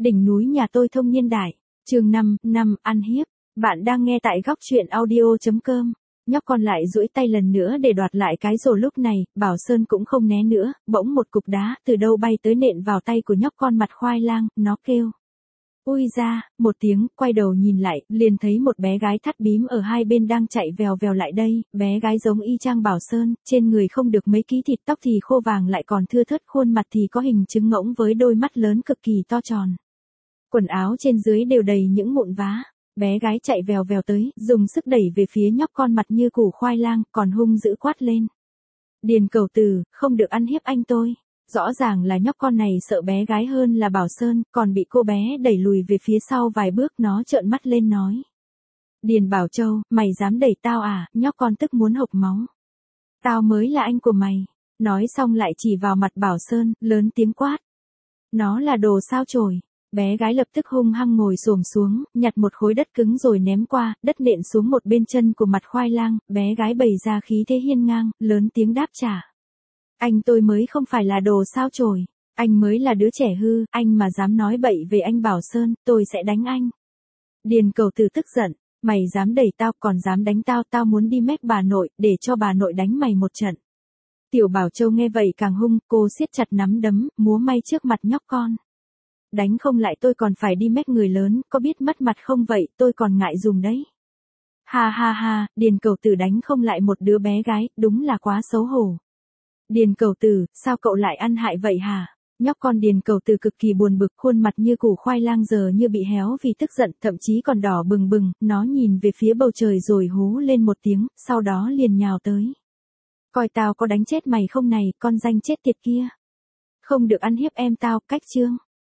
Đỉnh núi nhà tôi thông niên đại. Chương 5, ăn hiếp. Bạn đang nghe tại góc truyện audio.com. Nhóc con lại duỗi tay lần nữa để đoạt lại cái rổ, lúc này, Bảo Sơn cũng không né nữa, bỗng một cục đá từ đâu bay tới nện vào tay của nhóc con mặt khoai lang, nó kêu. Ui ra, một tiếng, quay đầu nhìn lại, liền thấy một bé gái thắt bím ở hai bên đang chạy vèo vèo lại đây, bé gái giống y chang Bảo Sơn, trên người không được mấy ký thịt, tóc thì khô vàng lại còn thưa thớt, khuôn mặt thì có hình trứng ngỗng với đôi mắt lớn cực kỳ to tròn. Quần áo trên dưới đều đầy những mụn vá. Bé gái chạy vèo vèo tới, dùng sức đẩy về phía nhóc con mặt như củ khoai lang, còn hung dữ quát lên. Điền Cẩu Tử, không được ăn hiếp anh tôi. Rõ ràng là nhóc con này sợ bé gái hơn là Bảo Sơn, còn bị cô bé đẩy lùi về phía sau vài bước, nó trợn mắt lên nói. Điền Bảo Châu, mày dám đẩy tao à? Nhóc con tức muốn hộc máu. Tao mới là anh của mày. Nói xong lại chỉ vào mặt Bảo Sơn, lớn tiếng quát. Nó là đồ sao chổi. Bé gái lập tức hung hăng ngồi xổm xuống, nhặt một khối đất cứng rồi ném qua, đất nện xuống một bên chân của mặt khoai lang, bé gái bày ra khí thế hiên ngang, lớn tiếng đáp trả. Anh tôi mới không phải là đồ sao chổi, anh mới là đứa trẻ hư, anh mà dám nói bậy về anh Bảo Sơn, tôi sẽ đánh anh. Điền Cẩu Tử tức giận, mày dám đẩy tao còn dám đánh tao, tao muốn đi mách bà nội, để cho bà nội đánh mày một trận. Tiểu Bảo Châu nghe vậy càng hung, cô siết chặt nắm đấm, múa may trước mặt nhóc con. Đánh không lại tôi còn phải đi mách người lớn, có biết mất mặt không vậy, tôi còn ngại dùng đấy. Ha ha ha, Điền Cẩu Tử đánh không lại một đứa bé gái, đúng là quá xấu hổ. Điền Cẩu Tử, sao cậu lại ăn hại vậy hả? Nhóc con Điền Cẩu Tử cực kỳ buồn bực, khuôn mặt như củ khoai lang giờ như bị héo vì tức giận, thậm chí còn đỏ bừng bừng, nó nhìn về phía bầu trời rồi hú lên một tiếng, sau đó liền nhào tới. Coi tao có đánh chết mày không này, con danh chết tiệt kia. Không được ăn hiếp em tao, cách chương.